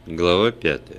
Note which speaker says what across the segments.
Speaker 1: Глава 5.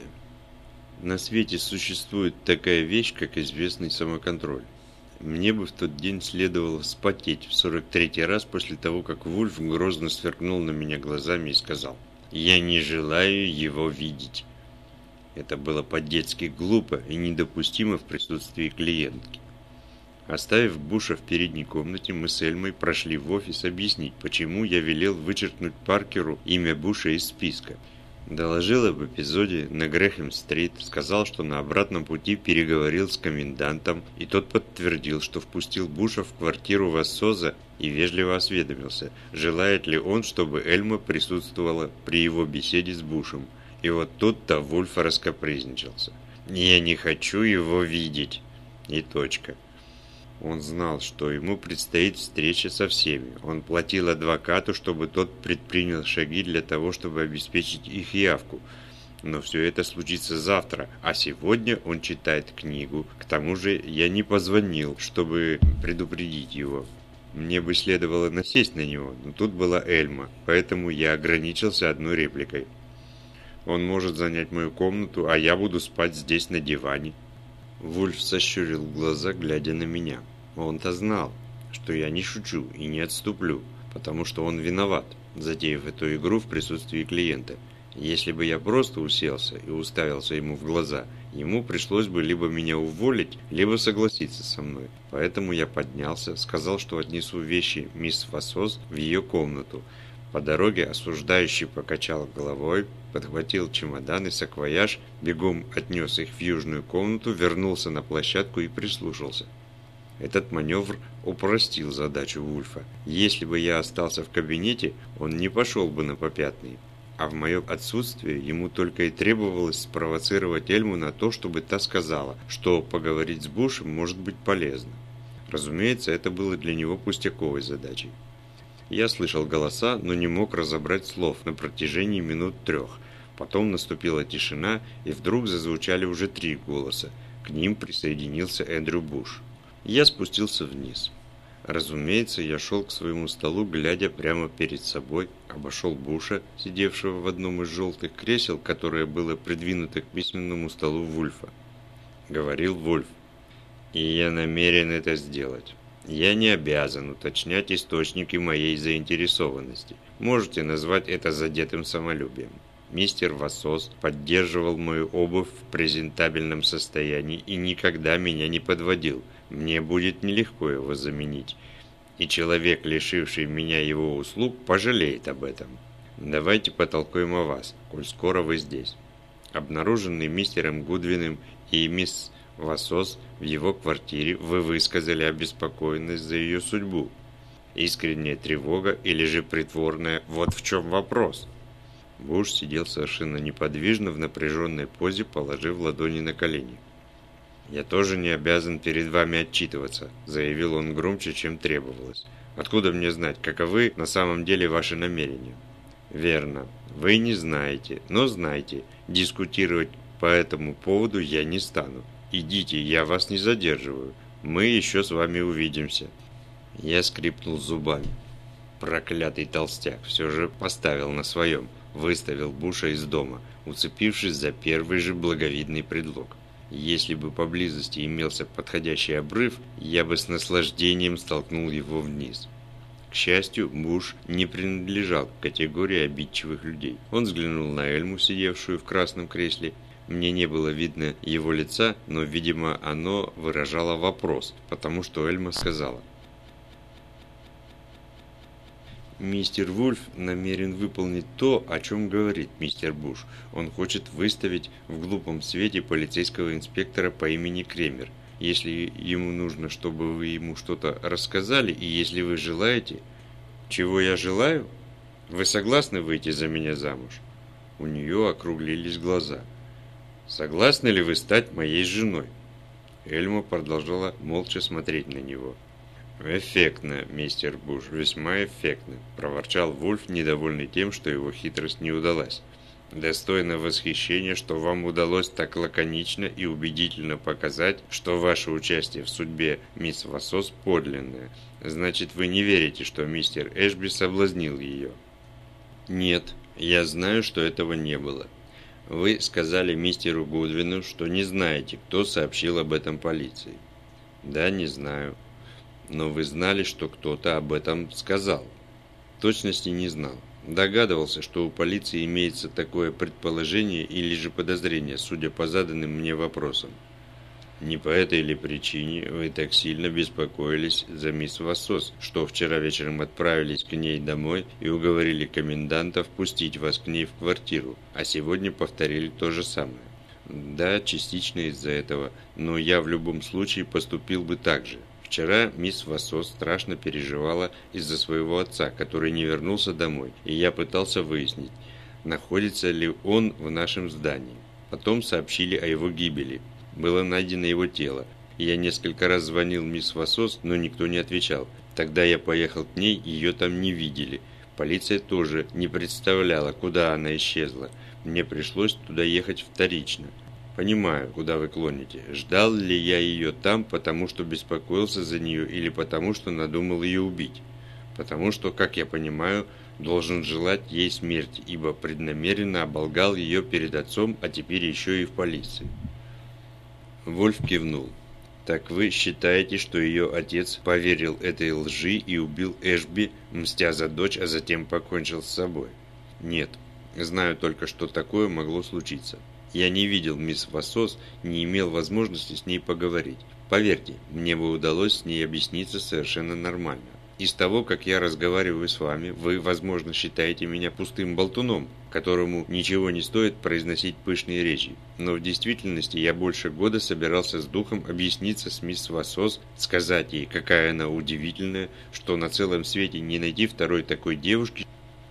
Speaker 1: На свете существует такая вещь, как известный самоконтроль. Мне бы в тот день следовало вспотеть в 43-й раз после того, как Вульф грозно сверкнул на меня глазами и сказал: «Я не желаю его видеть». Это было по-детски глупо и недопустимо в присутствии клиентки. Оставив Буша в передней комнате, мы с Эльмой прошли в офис объяснить, почему я велел вычеркнуть Паркеру имя Буша из списка. Доложил об эпизоде на Грэхэм-стрит, сказал, что на обратном пути переговорил с комендантом, и тот подтвердил, что впустил Буша в квартиру Вассоза и вежливо осведомился, желает ли он, чтобы Эльма присутствовала при его беседе с Бушем. И вот тут-то Вульф раскапризничался. «Я не хочу его видеть». И точка. Он знал, что ему предстоит встреча со всеми. Он платил адвокату, чтобы тот предпринял шаги для того, чтобы обеспечить их явку. Но все это случится завтра, а сегодня он читает книгу. К тому же я не позвонил, чтобы предупредить его. Мне бы следовало насесть на него, но тут была Эльма, поэтому я ограничился одной репликой. Он может занять мою комнату, а я буду спать здесь на диване. Вульф сощурил глаза, глядя на меня. Он-то знал, что я не шучу и не отступлю, потому что он виноват, затеяв эту игру в присутствии клиента. Если бы я просто уселся и уставился ему в глаза, ему пришлось бы либо меня уволить, либо согласиться со мной. Поэтому я поднялся, сказал, что отнесу вещи мисс Вассоз в ее комнату. По дороге осуждающий покачал головой, подхватил чемодан и саквояж, бегом отнес их в южную комнату, вернулся на площадку и прислушался. Этот маневр упростил задачу Вульфа. Если бы я остался в кабинете, он не пошел бы на попятные. А в мое отсутствие ему только и требовалось спровоцировать Эльму на то, чтобы та сказала, что поговорить с Бушем может быть полезно. Разумеется, это было для него пустяковой задачей. Я слышал голоса, но не мог разобрать слов на протяжении минут 3. Потом наступила тишина, и вдруг зазвучали уже 3 голоса. К ним присоединился Эндрю Буш. Я спустился вниз. Разумеется, я шел к своему столу, глядя прямо перед собой, обошел Буша, сидевшего в одном из желтых кресел, которое было придвинуто к письменному столу Вульфа. Говорил Вульф. И я намерен это сделать. Я не обязан уточнять источники моей заинтересованности. Можете назвать это задетым самолюбием. Мистер Вассоз поддерживал мою обувь в презентабельном состоянии и никогда меня не подводил. Мне будет нелегко его заменить. И человек, лишивший меня его услуг, пожалеет об этом. Давайте потолкуем о вас, коль скоро вы здесь. Обнаруженный мистером Гудвином и мисс Вассоз в его квартире, вы высказали обеспокоенность за ее судьбу. Искренняя тревога или же притворная, вот в чем вопрос. Буш сидел совершенно неподвижно в напряженной позе, положив ладони на колени. «Я тоже не обязан перед вами отчитываться», – заявил он громче, чем требовалось. «Откуда мне знать, каковы на самом деле ваши намерения?» «Верно. Вы не знаете, но знайте, дискутировать по этому поводу я не стану. Идите, я вас не задерживаю. Мы еще с вами увидимся». Я скрипнул зубами. Проклятый толстяк все же поставил на своем, выставил Буша из дома, уцепившись за первый же благовидный предлог. Если бы поблизости имелся подходящий обрыв, я бы с наслаждением столкнул его вниз. К счастью, Буш не принадлежал к категории обидчивых людей. Он взглянул на Эльму, сидевшую в красном кресле. Мне не было видно его лица, но, видимо, оно выражало вопрос, потому что Эльма сказала: «Мистер Вульф намерен выполнить то, о чем говорит мистер Буш. Он хочет выставить в глупом свете полицейского инспектора по имени Кремер. Если ему нужно, чтобы вы ему что-то рассказали, и если вы желаете...» «Чего я желаю? Вы согласны выйти за меня замуж?» У нее округлились глаза. «Согласны ли вы стать моей женой?» Эльма продолжала молча смотреть на него. «Эффектно, мистер Буш, весьма эффектно», – проворчал Вульф, недовольный тем, что его хитрость не удалась. «Достойно восхищения, что вам удалось так лаконично и убедительно показать, что ваше участие в судьбе мисс Вассоз подлинное. Значит, вы не верите, что мистер Эшби соблазнил ее?» «Нет, я знаю, что этого не было. Вы сказали мистеру Гудвину, что не знаете, кто сообщил об этом полиции. Да, не знаю. Но вы знали, что кто-то об этом сказал. В точности не знал. Догадывался, что у полиции имеется такое предположение или же подозрение, судя по заданным мне вопросам. Не по этой ли причине вы так сильно беспокоились за мисс Вассос, что вчера вечером отправились к ней домой и уговорили коменданта впустить вас к ней в квартиру, а сегодня повторили то же самое? Да, частично из-за этого, но я в любом случае поступил бы так же. Вчера мисс Вассос страшно переживала из-за своего отца, который не вернулся домой, и я пытался выяснить, находится ли он в нашем здании. Потом сообщили о его гибели. Было найдено его тело. Я несколько раз звонил мисс Вассос, но никто не отвечал. Тогда я поехал к ней, ее там не видели. Полиция тоже не представляла, куда она исчезла. Мне пришлось туда ехать вторично. Понимаю, куда вы клоните. Ждал ли я ее там, потому что беспокоился за нее, или потому что надумал ее убить? Потому что, как я понимаю, должен желать ей смерти, ибо преднамеренно оболгал ее перед отцом, а теперь еще и в полиции. Вольф кивнул. «Так вы считаете, что ее отец поверил этой лжи и убил Эшби, мстя за дочь, а затем покончил с собой?» «Нет. Знаю только, что такое могло случиться. Я не видел мисс Вассос, не имел возможности с ней поговорить. Поверьте, мне бы удалось с ней объясниться совершенно нормально. Из того, как я разговариваю с вами, вы, возможно, считаете меня пустым болтуном, которому ничего не стоит произносить пышные речи. Но в действительности я больше года собирался с духом объясниться с мисс Вассос, сказать ей, какая она удивительная, что на целом свете не найти второй такой девушки,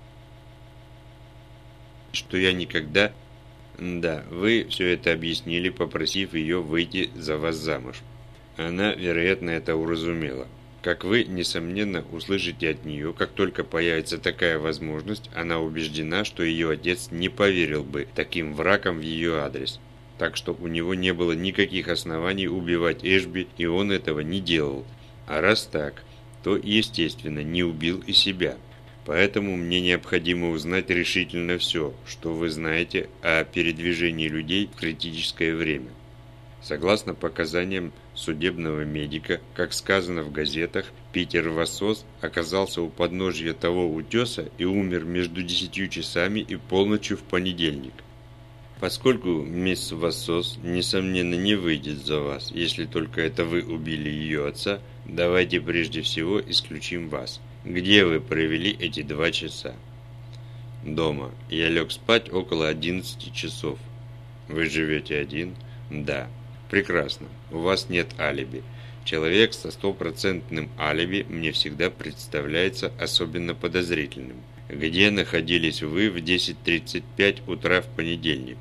Speaker 1: что я никогда... Да, вы все это объяснили, попросив ее выйти за вас замуж. Она, вероятно, это уразумела. Как вы, несомненно, услышите от нее, как только появится такая возможность, она убеждена, что ее отец не поверил бы таким врагам в ее адрес. Так что у него не было никаких оснований убивать Эшби, и он этого не делал. А раз так, то, естественно, не убил и себя. Поэтому мне необходимо узнать решительно все, что вы знаете о передвижении людей в критическое время. Согласно показаниям судебного медика, как сказано в газетах, Питер Вассос оказался у подножья того утеса и умер между 10 часами и полночью в понедельник. Поскольку мисс Вассос, несомненно, не выйдет за вас, если только это вы убили ее отца, давайте прежде всего исключим вас. Где вы провели эти 2 часа? Дома. Я лег спать около 11 часов. Вы живете один? Да. Прекрасно. У вас нет алиби. Человек со стопроцентным алиби мне всегда представляется особенно подозрительным. Где находились вы в 10:35 утра в понедельник?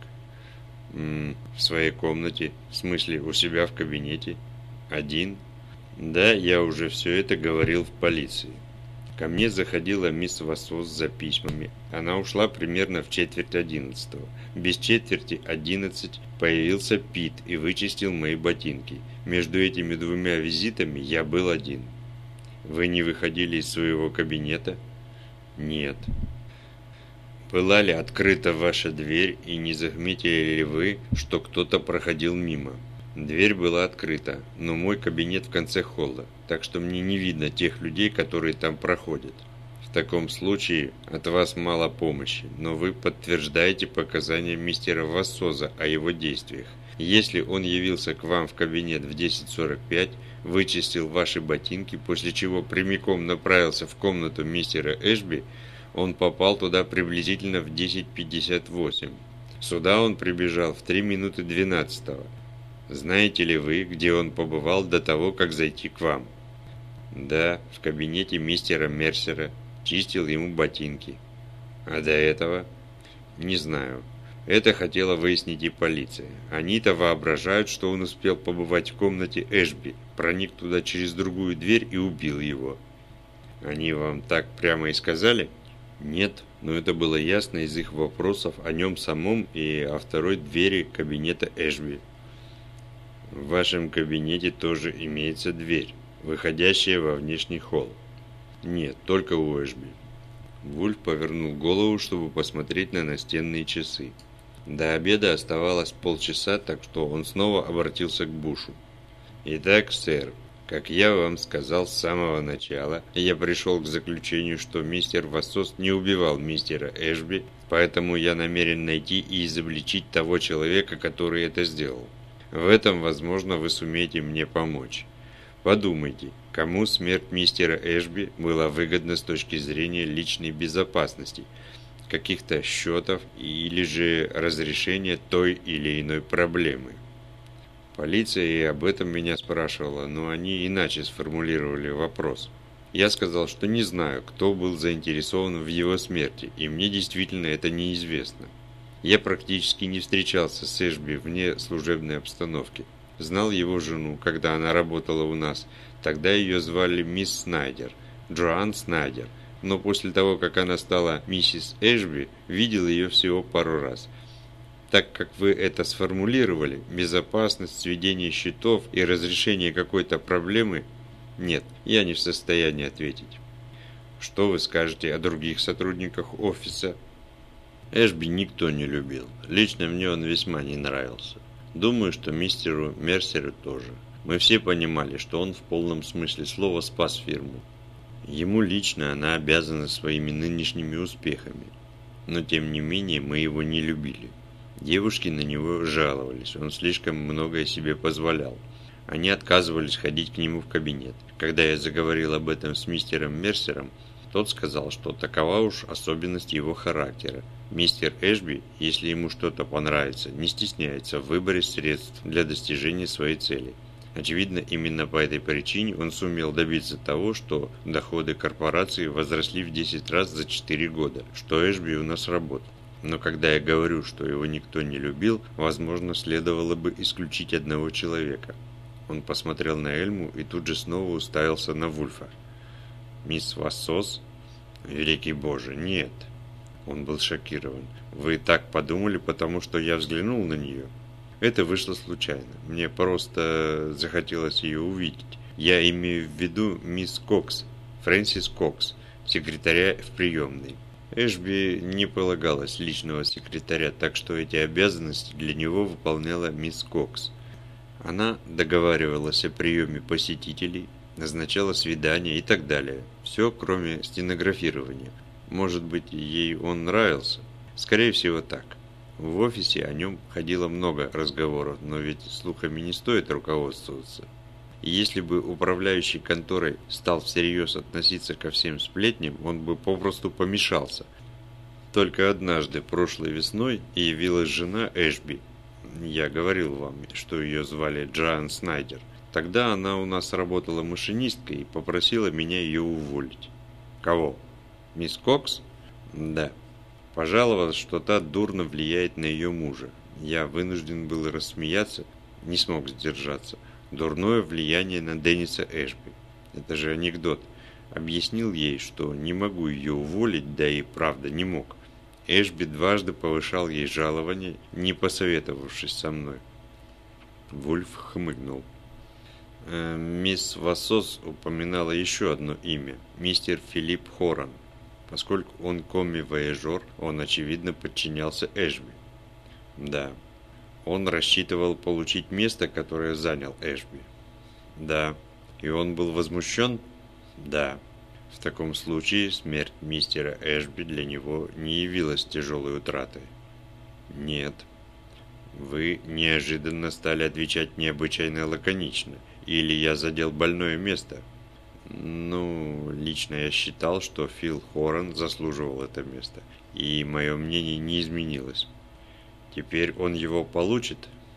Speaker 1: В своей комнате. В смысле, у себя в кабинете. Один? Да, я уже все это говорил в полиции. Ко мне заходила мисс Вассос за письмами. Она ушла примерно в 10:45. Без 10:45 появился Пит и вычистил мои ботинки. Между этими 2 визитами я был один. Вы не выходили из своего кабинета? Нет. Была ли открыта ваша дверь и не заметили ли вы, что кто-то проходил мимо? Дверь была открыта, но мой кабинет в конце холла, так что мне не видно тех людей, которые там проходят. В таком случае от вас мало помощи, но вы подтверждаете показания мистера Вассоза о его действиях. Если он явился к вам в кабинет в 10:45, вычистил ваши ботинки, после чего прямиком направился в комнату мистера Эшби, он попал туда приблизительно в 10:58. Сюда он прибежал в 3:12. Знаете ли вы, где он побывал до того, как зайти к вам? Да, в кабинете мистера Мерсера. Чистил ему ботинки. А до этого? Не знаю. Это хотела выяснить и полиция. Они-то воображают, что он успел побывать в комнате Эшби, проник туда через другую дверь и убил его. Они вам так прямо и сказали? Нет, но это было ясно из их вопросов о нем самом и о второй двери кабинета Эшби. В вашем кабинете тоже имеется дверь, выходящая во внешний холл. Нет, только у Эшби. Вульф повернул голову, чтобы посмотреть на настенные часы. До обеда оставалось полчаса, так что он снова обратился к Бушу. «Итак, сэр, как я вам сказал с самого начала, я пришел к заключению, что мистер Вассос не убивал мистера Эшби, поэтому я намерен найти и изобличить того человека, который это сделал. В этом, возможно, вы сумеете мне помочь. Подумайте, кому смерть мистера Эшби была выгодна с точки зрения личной безопасности, каких-то счетов или же разрешения той или иной проблемы. Полиция и об этом меня спрашивала, но они иначе сформулировали вопрос. Я сказал, что не знаю, кто был заинтересован в его смерти, и мне действительно это неизвестно. Я практически не встречался с Эшби вне служебной обстановки. Знал его жену, когда она работала у нас. Тогда ее звали мисс Снайдер, Джоан Снайдер. Но после того, как она стала миссис Эшби, видел ее всего пару раз. Так как вы это сформулировали, безопасность, сведение счетов и разрешение какой-то проблемы, нет, я не в состоянии ответить. Что вы скажете о других сотрудниках офиса? Эшби никто не любил. Лично мне он весьма не нравился. Думаю, что мистеру Мерсеру тоже. Мы все понимали, что он в полном смысле слова спас фирму. Ему лично она обязана своими нынешними успехами. Но тем не менее мы его не любили. Девушки на него жаловались, он слишком многое себе позволял. Они отказывались ходить к нему в кабинет. Когда я заговорил об этом с мистером Мерсером, тот сказал, что такова уж особенность его характера. Мистер Эшби, если ему что-то понравится, не стесняется в выборе средств для достижения своей цели. Очевидно, именно по этой причине он сумел добиться того, что доходы корпорации возросли в 10 раз за 4 года, что Эшби у нас работал. Но когда я говорю, что его никто не любил, возможно, следовало бы исключить одного человека. Он посмотрел на Эльму и тут же снова уставился на Вульфа. «Мисс Вассос? Великий Боже, нет!» Он был шокирован. «Вы так подумали, потому что я взглянул на нее?» «Это вышло случайно. Мне просто захотелось ее увидеть. Я имею в виду мисс Кокс, Фрэнсис Кокс, секретаря в приемной». Эшби не полагалось личного секретаря, так что эти обязанности для него выполняла мисс Кокс. Она договаривалась о приеме посетителей, назначала свидания и так далее. Все, кроме стенографирования. Может быть, ей он нравился? Скорее всего, так. В офисе о нем ходило много разговоров, но ведь слухами не стоит руководствоваться. И если бы управляющий конторой стал всерьез относиться ко всем сплетням, он бы попросту помешался. Только однажды, прошлой весной, явилась жена Эшби. Я говорил вам, что ее звали Джоан Снайдер. Тогда она у нас работала машинисткой и попросила меня ее уволить. Кого? Мисс Кокс? Да. Пожаловалась, что та дурно влияет на ее мужа. Я вынужден был рассмеяться, не смог сдержаться. Дурное влияние на Денниса Эшби. Это же анекдот. Объяснил ей, что не могу ее уволить, да и правда не мог. Эшби дважды повышал ей жалование, не посоветовавшись со мной. Вульф хмыкнул. Мисс Вассос упоминала еще одно имя. Мистер Филипп Хоран. Поскольку он комми-вояжер, он, очевидно, подчинялся Эшби. Да. Он рассчитывал получить место, которое занял Эшби. Да. И он был возмущен? Да. В таком случае смерть мистера Эшби для него не явилась тяжелой утратой. Нет. Вы неожиданно стали отвечать необычайно лаконично. Или я задел больное место? Ну, лично я считал, что Фил Хоран заслуживал это место. И мое мнение не изменилось. Теперь он его получит?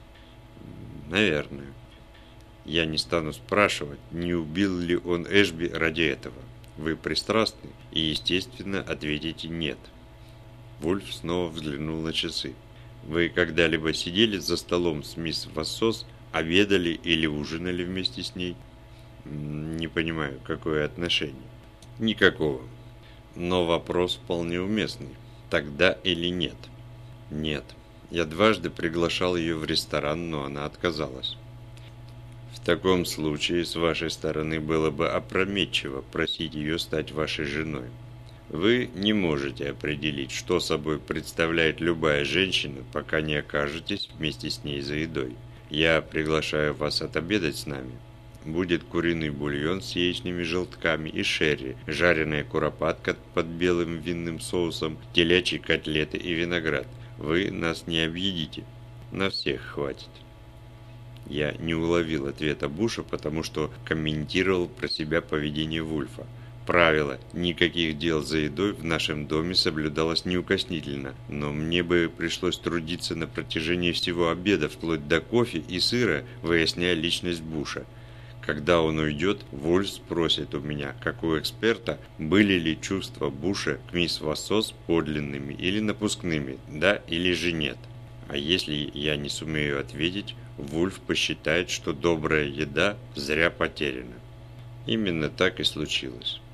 Speaker 1: Наверное. Я не стану спрашивать, не убил ли он Эшби ради этого. Вы пристрастны и, естественно, ответите «нет». Вульф снова взглянул на часы. Вы когда-либо сидели за столом с мисс Вассос, обедали или ужинали вместе с ней? Не понимаю, какое отношение. Никакого. Но вопрос вполне уместный. Тогда или нет? Нет. Я дважды приглашал ее в ресторан, но она отказалась. В таком случае с вашей стороны было бы опрометчиво просить ее стать вашей женой. Вы не можете определить, что собой представляет любая женщина, пока не окажетесь вместе с ней за едой. Я приглашаю вас отобедать с нами. Будет куриный бульон с яичными желтками и шерри, жареная куропатка под белым винным соусом, телячьи котлеты и виноград. Вы нас не объедите. На всех хватит. Я не уловил ответа Буша, потому что комментировал про себя поведение Вульфа. Правило «никаких дел за едой» в нашем доме соблюдалось неукоснительно, но мне бы пришлось трудиться на протяжении всего обеда, вплоть до кофе и сыра, выясняя личность Буша. Когда он уйдет, Вульф спросит у меня, как у эксперта, были ли чувства Буша к мисс Вассос подлинными или напускными, да или же нет. А если я не сумею ответить, Вульф посчитает, что добрая еда зря потеряна. Именно так и случилось.